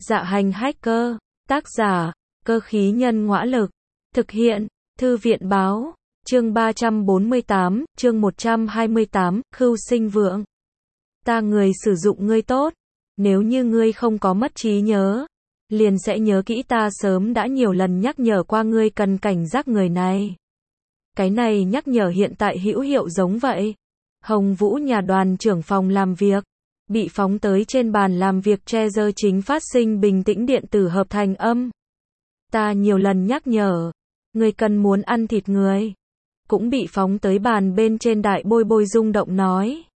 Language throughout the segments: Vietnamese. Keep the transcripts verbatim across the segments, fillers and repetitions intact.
Dạ hành hacker, tác giả, cơ khí nhân ngõa lực, thực hiện, thư viện báo, chương ba trăm bốn mươi tám, chương một trăm hai mươi tám, Khưu Sinh Vượng. Ta người sử dụng ngươi tốt, nếu như ngươi không có mất trí nhớ, liền sẽ nhớ kỹ ta sớm đã nhiều lần nhắc nhở qua ngươi cần cảnh giác người này. Cái này nhắc nhở hiện tại hữu hiệu giống vậy. Hồng Vũ nhà đoàn trưởng phòng làm việc, bị phóng tới trên bàn làm việc Trezor chính phát sinh bình tĩnh điện tử hợp thành âm. Ta nhiều lần nhắc nhở, người cần muốn ăn thịt người. Cũng bị phóng tới bàn bên trên đại bôi bôi rung động nói.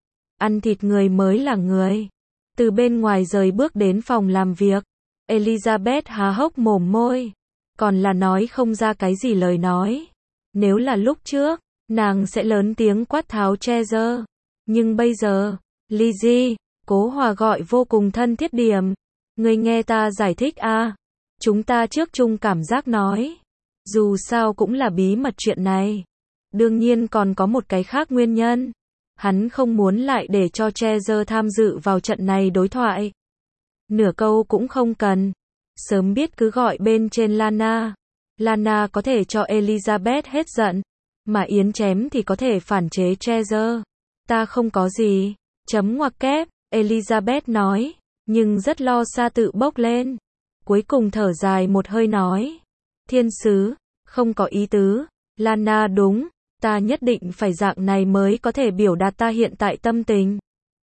Ăn thịt người mới là người. Từ bên ngoài rời bước đến phòng làm việc, Elizabeth há hốc mồm môi, còn là nói không ra cái gì lời nói. Nếu là lúc trước, nàng sẽ lớn tiếng quát tháo Trezor. Nhưng bây giờ, Lizzie, Cố Hòa gọi vô cùng thân thiết điểm. Ngươi nghe ta giải thích a. À? Chúng ta trước chung cảm giác nói. Dù sao cũng là bí mật chuyện này. Đương nhiên còn có một cái khác nguyên nhân. Hắn không muốn lại để cho Trezor tham dự vào trận này đối thoại. Nửa câu cũng không cần. Sớm biết cứ gọi bên trên Lana. Lana có thể cho Elizabeth hết giận. Mà Yến chém thì có thể phản chế Trezor. Ta không có gì. Chấm ngoặc kép, Elizabeth nói. Nhưng rất lo xa tự bốc lên. Cuối cùng thở dài một hơi nói. Thiên sứ, không có ý tứ. Lana đúng. Ta nhất định phải dạng này mới có thể biểu đạt ta hiện tại tâm tình.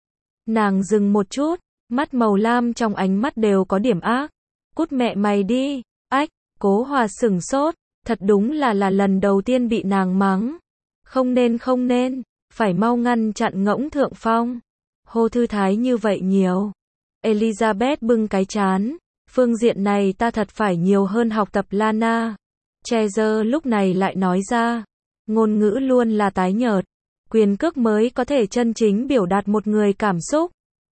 Nàng dừng một chút. Mắt màu lam trong ánh mắt đều có điểm ác. Cút mẹ mày đi. Ách, Cố Hòa sửng sốt. Thật đúng là là lần đầu tiên bị nàng mắng. Không nên không nên. Phải mau ngăn chặn ngỗng thượng phong. Hô thư thái như vậy nhiều. Elizabeth bưng cái chán. Phương diện này ta thật phải nhiều hơn học tập Lana. Trezor lúc này lại nói ra. Ngôn ngữ luôn là tái nhợt. Quyền cước mới có thể chân chính biểu đạt một người cảm xúc.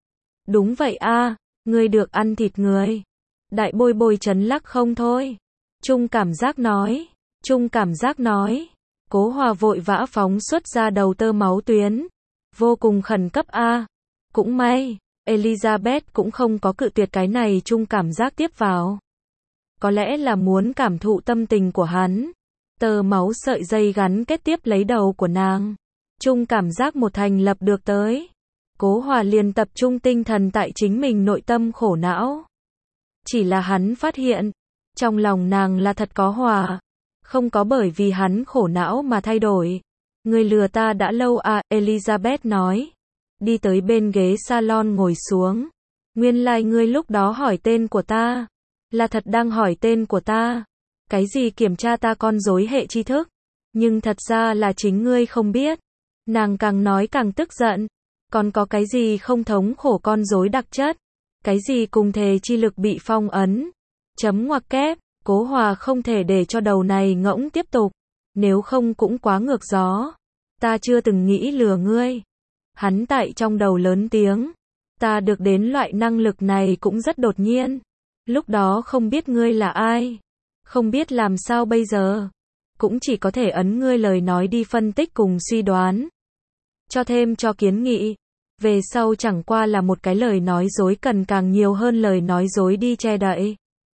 Đúng vậy a, à, ngươi được ăn thịt người. Đại bôi bôi chấn lắc không thôi. Trung cảm giác nói. Trung cảm giác nói. Cố Hòa vội vã phóng xuất ra đầu tơ máu tuyến. Vô cùng khẩn cấp a. À. Cũng may, Elizabeth cũng không có cự tuyệt cái này Trung cảm giác tiếp vào. Có lẽ là muốn cảm thụ tâm tình của hắn. Tơ máu sợi dây gắn kết tiếp lấy đầu của nàng. Trung cảm giác một thành lập được tới. Cố Hòa liền tập trung tinh thần tại chính mình nội tâm khổ não. Chỉ là hắn phát hiện, trong lòng nàng là thật có hòa. Không có bởi vì hắn khổ não mà thay đổi. Người lừa ta đã lâu à, Elizabeth nói. Đi tới bên ghế salon ngồi xuống. Nguyên lai like ngươi lúc đó hỏi tên của ta. Là thật đang hỏi tên của ta. Cái gì kiểm tra ta con rối hệ tri thức. Nhưng thật ra là chính ngươi không biết. Nàng càng nói càng tức giận. Còn có cái gì không thống khổ con rối đặc chất. Cái gì cùng thề chi lực bị phong ấn. Chấm ngoặc kép. Cố Hòa không thể để cho đầu này ngỗng tiếp tục. Nếu không cũng quá ngược gió. Ta chưa từng nghĩ lừa ngươi. Hắn tại trong đầu lớn tiếng. Ta được đến loại năng lực này cũng rất đột nhiên. Lúc đó không biết ngươi là ai. Không biết làm sao bây giờ. Cũng chỉ có thể ấn ngươi lời nói đi phân tích cùng suy đoán. Cho thêm cho kiến nghị. Về sau chẳng qua là một cái lời nói dối cần càng nhiều hơn lời nói dối đi che đậy.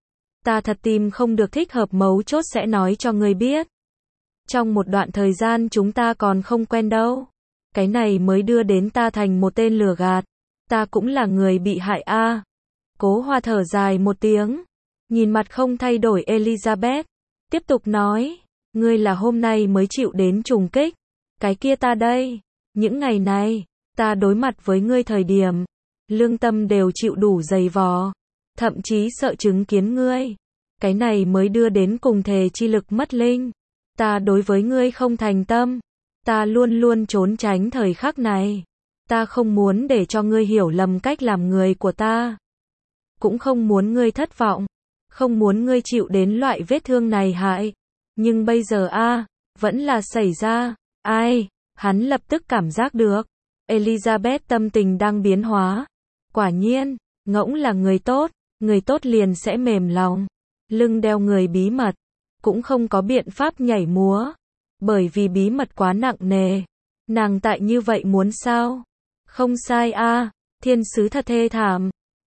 Ta thật tìm không được thích hợp mấu chốt sẽ nói cho ngươi biết. Trong một đoạn thời gian chúng ta còn không quen đâu. Cái này mới đưa đến ta thành một tên lừa gạt. Ta cũng là người bị hại a. À. Cố Hòa thở dài một tiếng. Nhìn mặt không thay đổi Elizabeth. Tiếp tục nói. Ngươi là hôm nay mới chịu đến trùng kích. Cái kia ta đây. Những ngày này, ta đối mặt với ngươi thời điểm. Lương tâm đều chịu đủ dày vò. Thậm chí sợ chứng kiến ngươi. Cái này mới đưa đến cùng thề chi lực mất linh. Ta đối với ngươi không thành tâm. Ta luôn luôn trốn tránh thời khắc này. Ta không muốn để cho ngươi hiểu lầm cách làm người của ta. Cũng không muốn ngươi thất vọng. Không muốn ngươi chịu đến loại vết thương này hại. Nhưng bây giờ a, à, vẫn là xảy ra. Ai? Hắn lập tức cảm giác được. Elizabeth tâm tình đang biến hóa. Quả nhiên, ngỗng là người tốt. Người tốt liền sẽ mềm lòng. Lưng đeo người bí mật. Cũng không có biện pháp nhảy múa. Bởi vì bí mật quá nặng nề. Nàng tại như vậy muốn sao? Không sai a, à, thiên sứ thật thê thảm.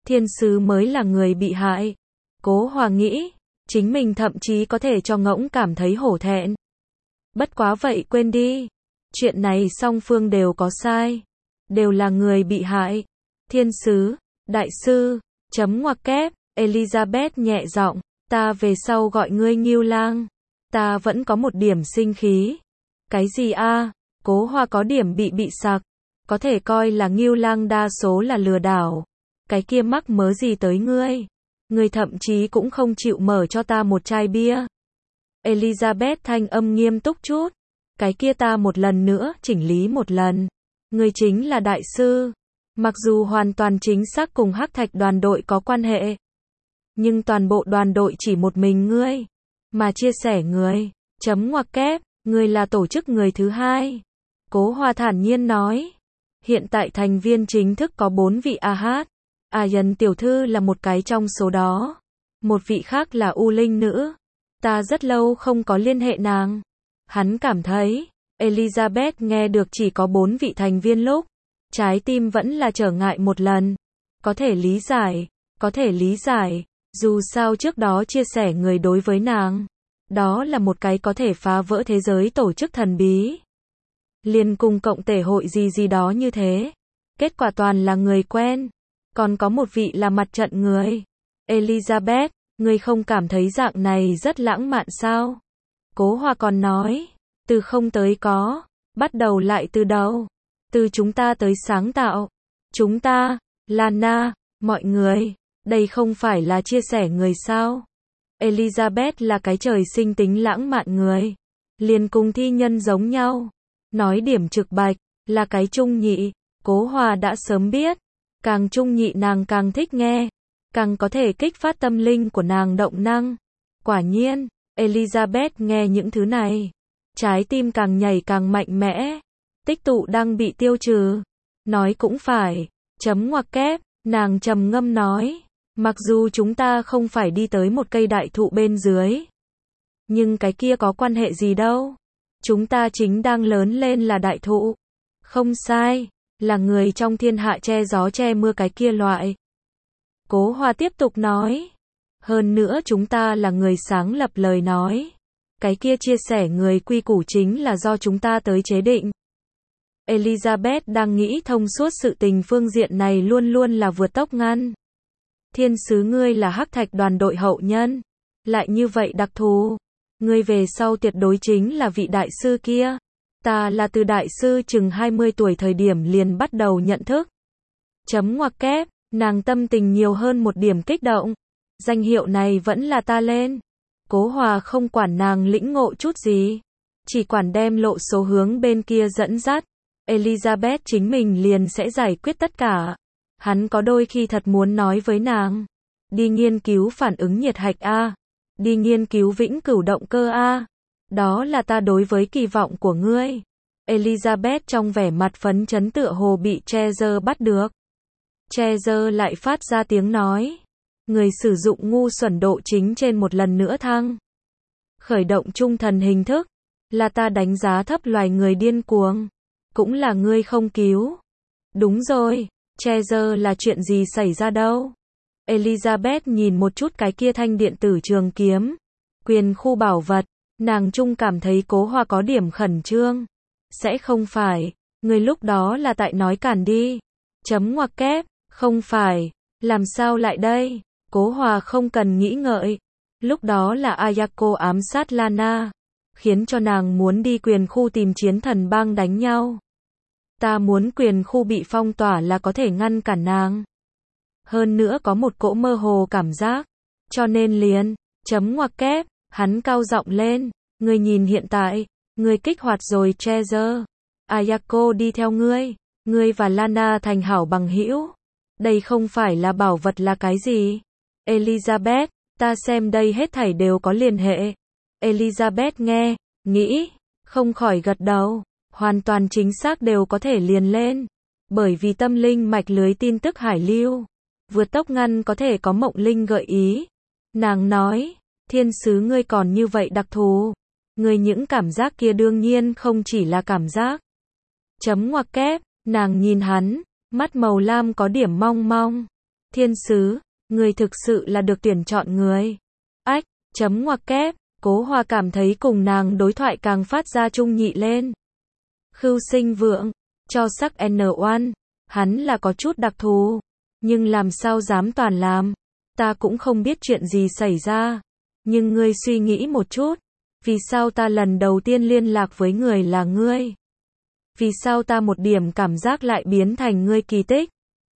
thiên sứ mới là người bị hại. Cố Hòa nghĩ, chính mình thậm chí có thể cho ngỗng cảm thấy hổ thẹn. Bất quá vậy quên đi. Chuyện này song phương đều có sai. Đều là người bị hại. Thiên sứ, đại sư, chấm ngoặc kép, Elizabeth nhẹ giọng, ta về sau gọi ngươi Ngưu Lang. Ta vẫn có một điểm sinh khí. Cái gì a? Cố Hoa có điểm bị bị sặc. Có thể coi là Ngưu Lang đa số là lừa đảo. Cái kia mắc mớ gì tới ngươi? Ngươi thậm chí cũng không chịu mở cho ta một chai bia. Elizabeth thanh âm nghiêm túc chút. Cái kia ta một lần nữa chỉnh lý một lần. Ngươi chính là đại sư. Mặc dù hoàn toàn chính xác cùng Hắc Thạch đoàn đội có quan hệ. Nhưng toàn bộ đoàn đội chỉ một mình ngươi. Mà chia sẻ người. Chấm ngoặc kép, ngươi là tổ chức người thứ hai. Cố Hoa thản nhiên nói. Hiện tại thành viên chính thức có bốn vị a hát. Ayan tiểu thư là một cái trong số đó. Một vị khác là U Linh nữ. Ta rất lâu không có liên hệ nàng. Hắn cảm thấy, Elizabeth nghe được chỉ có bốn vị thành viên lúc. Trái tim vẫn là trở ngại một lần. Có thể lý giải, có thể lý giải. Dù sao trước đó chia sẻ người đối với nàng. Đó là một cái có thể phá vỡ thế giới tổ chức thần bí. Liền cùng cộng tể hội gì gì đó như thế. Kết quả toàn là người quen. Còn có một vị là mặt trận người. Elizabeth, ngươi không cảm thấy dạng này rất lãng mạn sao? Cố Hoa còn nói. Từ không tới có. Bắt đầu lại từ đầu. Từ chúng ta tới sáng tạo. Chúng ta, Lana, mọi người. Đây không phải là chia sẻ người sao? Elizabeth là cái trời sinh tính lãng mạn người. Liền cùng thi nhân giống nhau. Nói điểm trực bạch, là cái trung nhị. Cố Hoa đã sớm biết. Càng trung nhị nàng càng thích nghe. Càng có thể kích phát tâm linh của nàng động năng. Quả nhiên, Elizabeth nghe những thứ này. Trái tim càng nhảy càng mạnh mẽ. Tích tụ đang bị tiêu trừ. Nói cũng phải. Chấm ngoặc kép, nàng trầm ngâm nói. Mặc dù chúng ta không phải đi tới một cây đại thụ bên dưới. Nhưng cái kia có quan hệ gì đâu. Chúng ta chính đang lớn lên là đại thụ. Không sai, là người trong thiên hạ che gió che mưa cái kia loại. Cố Hoa tiếp tục nói. Hơn nữa chúng ta là người sáng lập lời nói. Cái kia chia sẻ người quy củ chính là do chúng ta tới chế định. Elizabeth đang nghĩ thông suốt sự tình phương diện này luôn luôn là vượt tốc ngăn. Thiên sứ ngươi là Hắc Thạch đoàn đội hậu nhân. Lại như vậy đặc thù. Ngươi về sau tuyệt đối chính là vị đại sư kia. Ta là từ đại sư chừng hai mươi tuổi thời điểm liền bắt đầu nhận thức. Chấm ngoặc kép, nàng tâm tình nhiều hơn một điểm kích động. Danh hiệu này vẫn là ta lên. Cố Hòa không quản nàng lĩnh ngộ chút gì. Chỉ quản đem lộ số hướng bên kia dẫn dắt. Elizabeth chính mình liền sẽ giải quyết tất cả. Hắn có đôi khi thật muốn nói với nàng. Đi nghiên cứu phản ứng nhiệt hạch A. Đi nghiên cứu vĩnh cửu động cơ A. Đó là ta đối với kỳ vọng của ngươi. Elizabeth trong vẻ mặt phấn chấn tựa hồ bị Treasure bắt được. Treasure lại phát ra tiếng nói. Người sử dụng ngu xuẩn độ chính trên một lần nữa thăng. Khởi động trung thần hình thức. Là ta đánh giá thấp loài người điên cuồng. Cũng là ngươi không cứu. Đúng rồi. Treasure là chuyện gì xảy ra đâu? Elizabeth nhìn một chút cái kia thanh điện tử trường kiếm. Quyền khu bảo vật. Nàng trung cảm thấy Cố Hoa có điểm khẩn trương. Sẽ không phải. Người lúc đó là tại nói cản đi. Chấm ngoặc kép. Không phải. Làm sao lại đây? Cố Hoa không cần nghĩ ngợi. Lúc đó là Ayako ám sát Lana. Khiến cho nàng muốn đi quyền khu tìm chiến thần bang đánh nhau. Ta muốn quyền khu bị phong tỏa là có thể ngăn cản nàng. Hơn nữa có một cỗ mơ hồ cảm giác. Cho nên liền, chấm ngoặc kép, hắn cao giọng lên. Ngươi nhìn hiện tại, ngươi kích hoạt rồi Treasure. Ayako đi theo ngươi. Ngươi và Lana thành hảo bằng hữu. Đây không phải là bảo vật là cái gì? Elizabeth, ta xem đây hết thảy đều có liên hệ. Elizabeth nghe, nghĩ, không khỏi gật đầu. Hoàn toàn chính xác đều có thể liền lên. Bởi vì tâm linh mạch lưới tin tức hải lưu. Vượt tốc ngăn có thể có mộng linh gợi ý. Nàng nói, thiên sứ ngươi còn như vậy đặc thù. Ngươi những cảm giác kia đương nhiên không chỉ là cảm giác. Chấm ngoặc kép, nàng nhìn hắn, mắt màu lam có điểm mong mong. Thiên sứ, người thực sự là được tuyển chọn người. Ách, chấm ngoặc kép, Cố Hoa cảm thấy cùng nàng đối thoại càng phát ra trung nhị lên. Khưu Sinh Vượng, cho sắc en một, hắn là có chút đặc thù, nhưng làm sao dám toàn làm. Ta cũng không biết chuyện gì xảy ra, nhưng ngươi suy nghĩ một chút, vì sao ta lần đầu tiên liên lạc với người là ngươi? Vì sao ta một điểm cảm giác lại biến thành ngươi kỳ tích?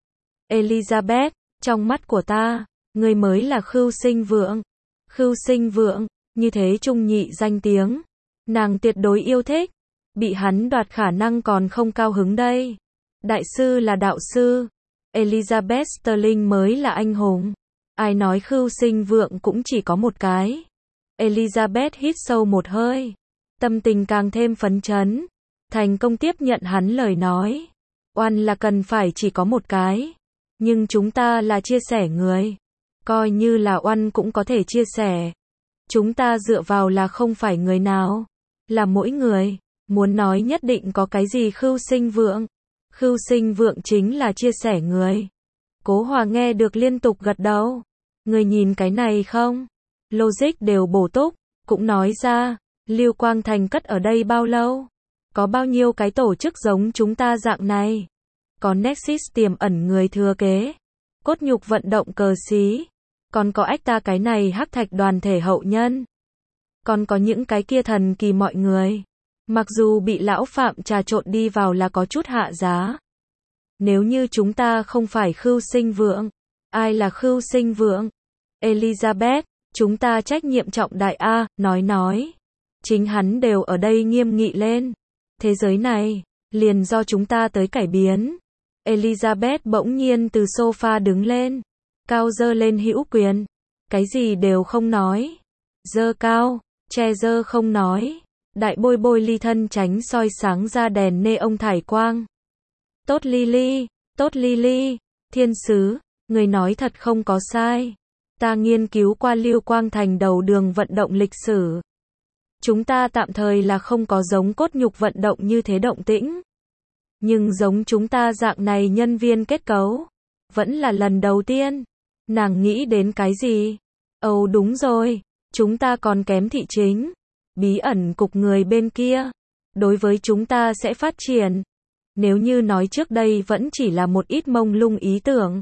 Elizabeth, trong mắt của ta, ngươi mới là Khưu Sinh Vượng. Khưu Sinh Vượng, như thế trung nhị danh tiếng, nàng tuyệt đối yêu thích, bị hắn đoạt khả năng còn không cao hứng đây. Đại sư là đạo sư, Elizabeth Sterling mới là anh hùng. Ai nói Khưu Sinh Vượng cũng chỉ có một cái. Elizabeth hít sâu một hơi, tâm tình càng thêm phấn chấn, thành công tiếp nhận hắn lời nói. Oan là cần phải chỉ có một cái, nhưng chúng ta là chia sẻ người, coi như là oan cũng có thể chia sẻ. Chúng ta dựa vào là không phải người nào, là mỗi người. Muốn nói nhất định có cái gì Khưu Sinh Vượng. Khưu Sinh Vượng chính là chia sẻ người. Cố Hòa nghe được liên tục gật đầu. Người nhìn cái này không? Logic đều bổ túc, cũng nói ra, Lưu Quang Thành cất ở đây bao lâu? Có bao nhiêu cái tổ chức giống chúng ta dạng này? Có Nexus tiềm ẩn người thừa kế, cốt nhục vận động cờ xí, còn có ách ta cái này hắc thạch đoàn thể hậu nhân. Còn có những cái kia thần kỳ mọi người. Mặc dù bị lão Phạm trà trộn đi vào là có chút hạ giá. Nếu như chúng ta không phải Khưu Sinh Vượng, ai là Khưu Sinh Vượng? Elizabeth, chúng ta trách nhiệm trọng đại a, nói nói. Chính hắn đều ở đây nghiêm nghị lên. Thế giới này, liền do chúng ta tới cải biến. Elizabeth bỗng nhiên từ sofa đứng lên, cao giơ lên hữu quyền, cái gì đều không nói. Giơ cao, che giơ không nói. Đại bôi bôi ly thân tránh soi sáng ra đèn nê ông thải quang. Tốt Lily, tốt Lily, thiên sứ, người nói thật không có sai. Ta nghiên cứu qua Lưu Quang Thành đầu đường vận động lịch sử. Chúng ta tạm thời là không có giống cốt nhục vận động như thế động tĩnh. Nhưng giống chúng ta dạng này nhân viên kết cấu, vẫn là lần đầu tiên. Nàng nghĩ đến cái gì? Ồ đúng rồi, chúng ta còn kém thị chính. Bí ẩn cục người bên kia, đối với chúng ta sẽ phát triển. Nếu như nói trước đây vẫn chỉ là một ít mông lung ý tưởng.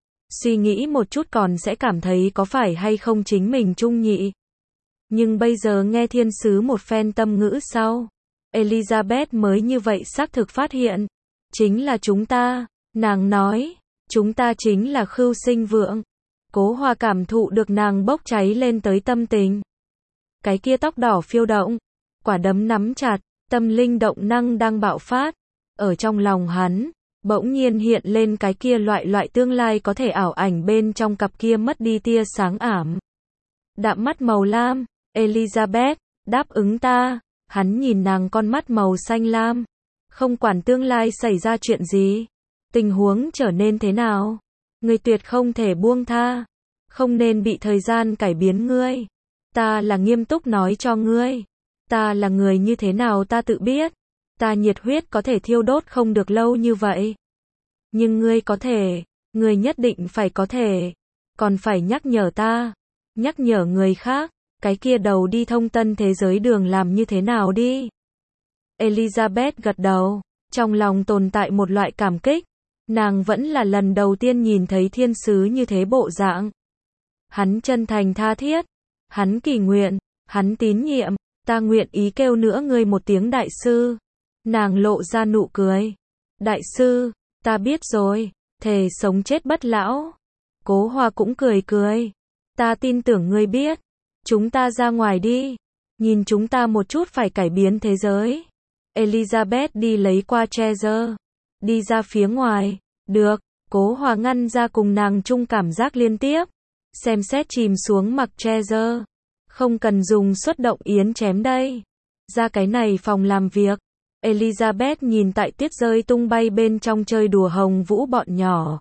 Suy nghĩ một chút còn sẽ cảm thấy có phải hay không chính mình trung nhị. Nhưng bây giờ nghe thiên sứ một phen tâm ngữ sau, Elizabeth mới như vậy xác thực phát hiện. Chính là chúng ta, nàng nói, chúng ta chính là Khưu Sinh Vượng. Cố Hòa cảm thụ được nàng bốc cháy lên tới tâm tình. Cái kia tóc đỏ phiêu động, quả đấm nắm chặt, tâm linh động năng đang bạo phát. Ở trong lòng hắn, bỗng nhiên hiện lên cái kia loại loại tương lai có thể ảo ảnh bên trong cặp kia mất đi tia sáng ảm. Đạm mắt màu lam, Elizabeth, đáp ứng ta. Hắn nhìn nàng con mắt màu xanh lam. Không quản tương lai xảy ra chuyện gì, tình huống trở nên thế nào, ngươi tuyệt không thể buông tha. Không nên bị thời gian cải biến ngươi. Ta là nghiêm túc nói cho ngươi. Ta là người như thế nào ta tự biết. Ta nhiệt huyết có thể thiêu đốt không được lâu như vậy. Nhưng ngươi có thể, ngươi nhất định phải có thể. Còn phải nhắc nhở ta, nhắc nhở người khác, cái kia đầu đi thông tân thế giới đường làm như thế nào đi. Elizabeth gật đầu, trong lòng tồn tại một loại cảm kích. Nàng vẫn là lần đầu tiên nhìn thấy thiên sứ như thế bộ dạng. Hắn chân thành tha thiết. Hắn kỳ nguyện, hắn tín nhiệm, ta nguyện ý kêu nữa ngươi một tiếng đại sư. Nàng lộ ra nụ cười. Đại sư, ta biết rồi, thề sống chết bất lão. Cố Hòa cũng cười cười. Ta tin tưởng ngươi biết. Chúng ta ra ngoài đi. Nhìn chúng ta một chút phải cải biến thế giới. Elizabeth đi lấy qua Treasure. Đi ra phía ngoài. Được, Cố Hòa ngăn ra cùng nàng chung cảm giác liên tiếp. Xem xét chìm xuống mặc Treasure. Không cần dùng xuất động yến chém đây. Ra cái này phòng làm việc. Elizabeth nhìn tại tuyết rơi tung bay bên trong chơi đùa hồng vũ bọn nhỏ.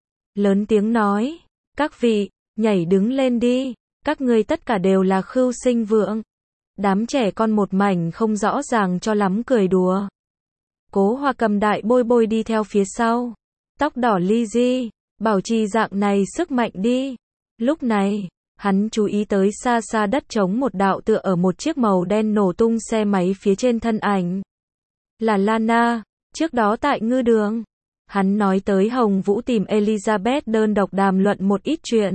Lớn tiếng nói. Các vị, nhảy đứng lên đi. Các ngươi tất cả đều là Khưu Sinh Vượng. Đám trẻ con một mảnh không rõ ràng cho lắm cười đùa. Cố Hòa cầm đại bôi bôi đi theo phía sau. Tóc đỏ Lizzie, bảo trì dạng này sức mạnh đi. Lúc này, hắn chú ý tới xa xa đất trống một đạo tựa ở một chiếc màu đen nổ tung xe máy phía trên thân ảnh. Là Lana, trước đó tại ngư đường. Hắn nói tới Hồng Vũ tìm Elizabeth đơn độc đàm luận một ít chuyện.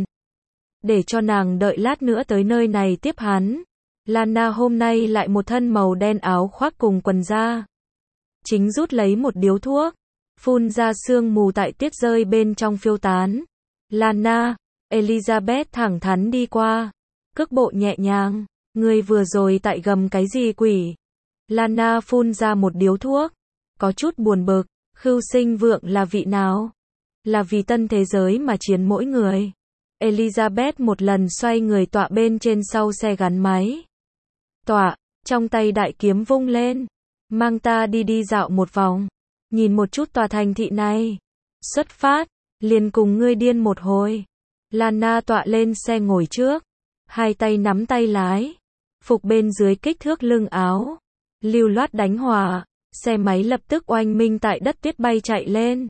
Để cho nàng đợi lát nữa tới nơi này tiếp hắn. Lana hôm nay lại một thân màu đen áo khoác cùng quần da. Chính rút lấy một điếu thuốc. Phun ra sương mù tại tiết rơi bên trong phiêu tán. Lana, Elizabeth thẳng thắn đi qua. Cước bộ nhẹ nhàng. Người vừa rồi tại gầm cái gì quỷ? Lana phun ra một điếu thuốc. Có chút buồn bực. Khưu Sinh Vượng là vị nào? Là vì tân thế giới mà chiến mỗi người. Elizabeth một lần xoay người tọa bên trên sau xe gắn máy. Tọa, trong tay đại kiếm vung lên. Mang ta đi đi dạo một vòng. Nhìn một chút tòa thành thị này. Xuất phát, liền cùng ngươi điên một hồi. Lana tọa lên xe ngồi trước. Hai tay nắm tay lái. Phục bên dưới kích thước lưng áo. Lưu loát đánh hòa. Xe máy lập tức oanh minh tại đất tuyết bay chạy lên.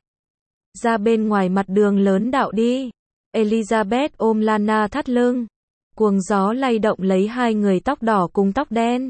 Ra bên ngoài mặt đường lớn đạo đi. Elizabeth ôm Lana thắt lưng. Cuồng gió lay động lấy hai người tóc đỏ cùng tóc đen.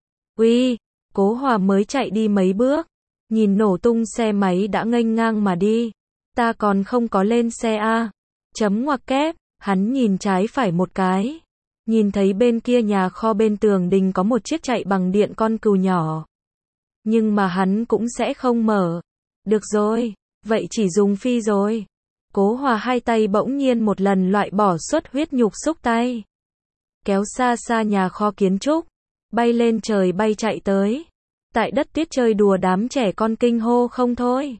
Uy, Cố Hòa mới chạy đi mấy bước. Nhìn nổ tung xe máy đã nghênh ngang mà đi. Ta còn không có lên xe a. Chấm ngoặc kép, hắn nhìn trái phải một cái. Nhìn thấy bên kia nhà kho bên tường đình có một chiếc chạy bằng điện con cừu nhỏ. Nhưng mà hắn cũng sẽ không mở. Được rồi, vậy chỉ dùng phi rồi. Cố Hòa hai tay bỗng nhiên một lần loại bỏ suất huyết nhục xúc tay. Kéo xa xa nhà kho kiến trúc. Bay lên trời bay chạy tới. Tại đất tuyết chơi đùa đám trẻ con kinh hô không thôi.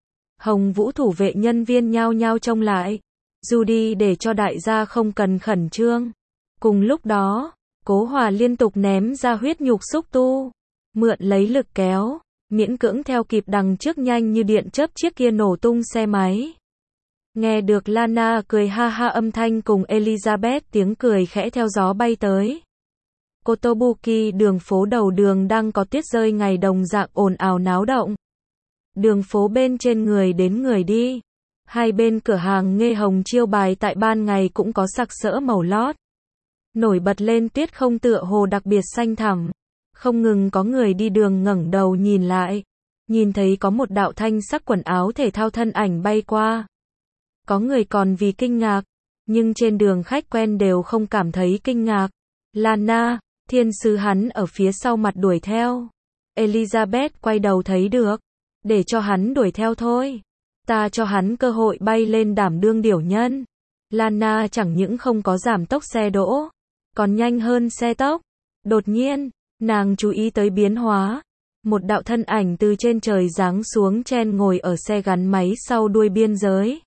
Hồng Vũ thủ vệ nhân viên nhao nhao trông lại. Dù đi để cho đại gia không cần khẩn trương. Cùng lúc đó, Cố Hòa liên tục ném ra huyết nhục xúc tu. Mượn lấy lực kéo, miễn cưỡng theo kịp đằng trước nhanh như điện chớp chiếc kia nổ tung xe máy. Nghe được Lana cười ha ha âm thanh cùng Elizabeth tiếng cười khẽ theo gió bay tới. Kotobuki đường phố đầu đường đang có tuyết rơi ngày đồng dạng ồn ào náo động. Đường phố bên trên người đến người đi. Hai bên cửa hàng nghe hồng chiêu bài tại ban ngày cũng có sặc sỡ màu lót. Nổi bật lên tuyết không tựa hồ đặc biệt xanh thẳm. Không ngừng có người đi đường ngẩng đầu nhìn lại. Nhìn thấy có một đạo thanh sắc quần áo thể thao thân ảnh bay qua. Có người còn vì kinh ngạc. Nhưng trên đường khách quen đều không cảm thấy kinh ngạc. Lana, thiên sứ hắn ở phía sau mặt đuổi theo. Elizabeth quay đầu thấy được. Để cho hắn đuổi theo thôi. Ta cho hắn cơ hội bay lên đảm đương điểu nhân. Lana chẳng những không có giảm tốc xe đỗ. Còn nhanh hơn xe tốc. Đột nhiên, nàng chú ý tới biến hóa. Một đạo thân ảnh từ trên trời giáng xuống chen ngồi ở xe gắn máy sau đuôi biên giới.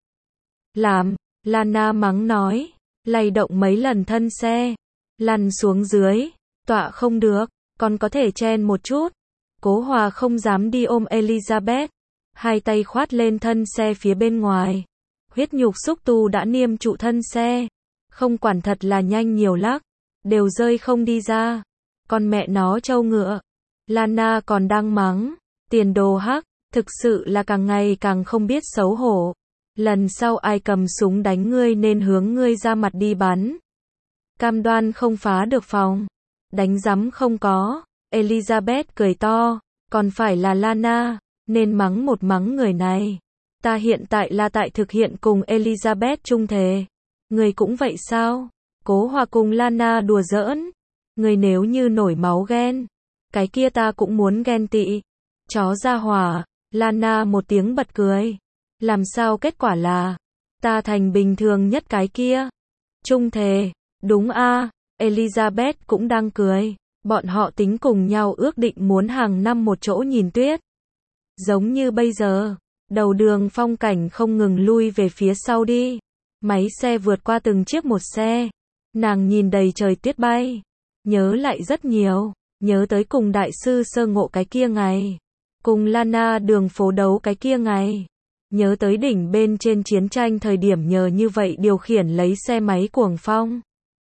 Làm, Lana mắng nói. Lay động mấy lần thân xe. Lăn xuống dưới. Tọa không được, còn có thể chen một chút. Cố Hòa không dám đi ôm Elizabeth. Hai tay khoát lên thân xe phía bên ngoài. Huyết nhục xúc tu đã niêm trụ thân xe. Không quản thật là nhanh nhiều lắc. Đều rơi không đi ra. Con mẹ nó trâu ngựa. Lana còn đang mắng. Tiền đồ hắc, thực sự là càng ngày càng không biết xấu hổ. Lần sau ai cầm súng đánh ngươi nên hướng ngươi ra mặt đi bắn. Cam đoan không phá được phòng. Đánh rắm không có. Elizabeth cười to. Còn phải là Lana. Nên mắng một mắng người này. Ta hiện tại là tại thực hiện cùng Elizabeth chung thề. Người cũng vậy sao? Cố Hòa cùng Lana đùa giỡn. Người nếu như nổi máu ghen. Cái kia ta cũng muốn ghen tị. Chó ra hỏa. Lana một tiếng bật cười. Làm sao kết quả là. Ta thành bình thường nhất cái kia. Chung thề. Đúng a. Elizabeth cũng đang cười. Bọn họ tính cùng nhau ước định muốn hàng năm một chỗ nhìn tuyết. Giống như bây giờ. Đầu đường phong cảnh không ngừng lui về phía sau đi. Máy xe vượt qua từng chiếc một xe. Nàng nhìn đầy trời tuyết bay. Nhớ lại rất nhiều. Nhớ tới cùng đại sư sơ ngộ cái kia ngày. Cùng Lana đường phố đấu cái kia ngày. Nhớ tới đỉnh bên trên chiến tranh thời điểm nhờ như vậy điều khiển lấy xe máy cuồng phong.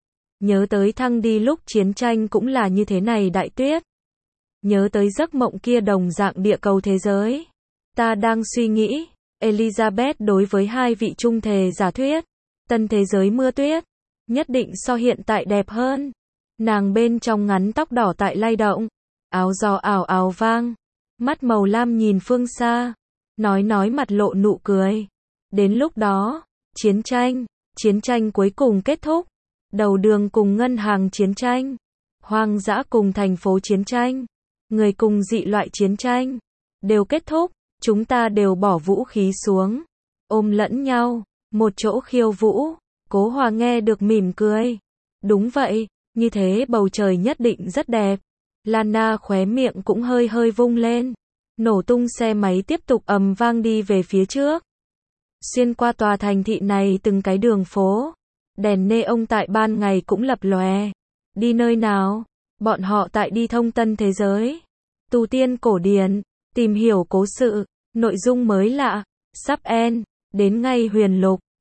Nhớ tới thăng đi lúc chiến tranh cũng là như thế này đại tuyết. Nhớ tới giấc mộng kia đồng dạng địa cầu thế giới. Ta đang suy nghĩ. Elizabeth đối với hai vị trung thề giả thuyết, tân thế giới mưa tuyết, nhất định so hiện tại đẹp hơn. Nàng bên trong ngắn tóc đỏ tại lay động, áo gió ảo ảo vang, mắt màu lam nhìn phương xa, nói nói mặt lộ nụ cười. Đến lúc đó, chiến tranh, chiến tranh cuối cùng kết thúc, đầu đường cùng ngân hàng chiến tranh, hoang dã cùng thành phố chiến tranh, người cùng dị loại chiến tranh, đều kết thúc, chúng ta đều bỏ vũ khí xuống, ôm lẫn nhau, một chỗ khiêu vũ. Cố Hòa nghe được mỉm cười. Đúng vậy, như thế bầu trời nhất định rất đẹp. Lana khóe miệng cũng hơi hơi vung lên. Nổ tung xe máy tiếp tục ầm vang đi về phía trước. Xuyên qua tòa thành thị này từng cái đường phố. Đèn neon tại ban ngày cũng lập lòe. Đi nơi nào? Bọn họ tại đi thông tân thế giới. Tu tiên cổ điển, tìm hiểu cố sự, nội dung mới lạ, sắp end, đến ngay huyền lục.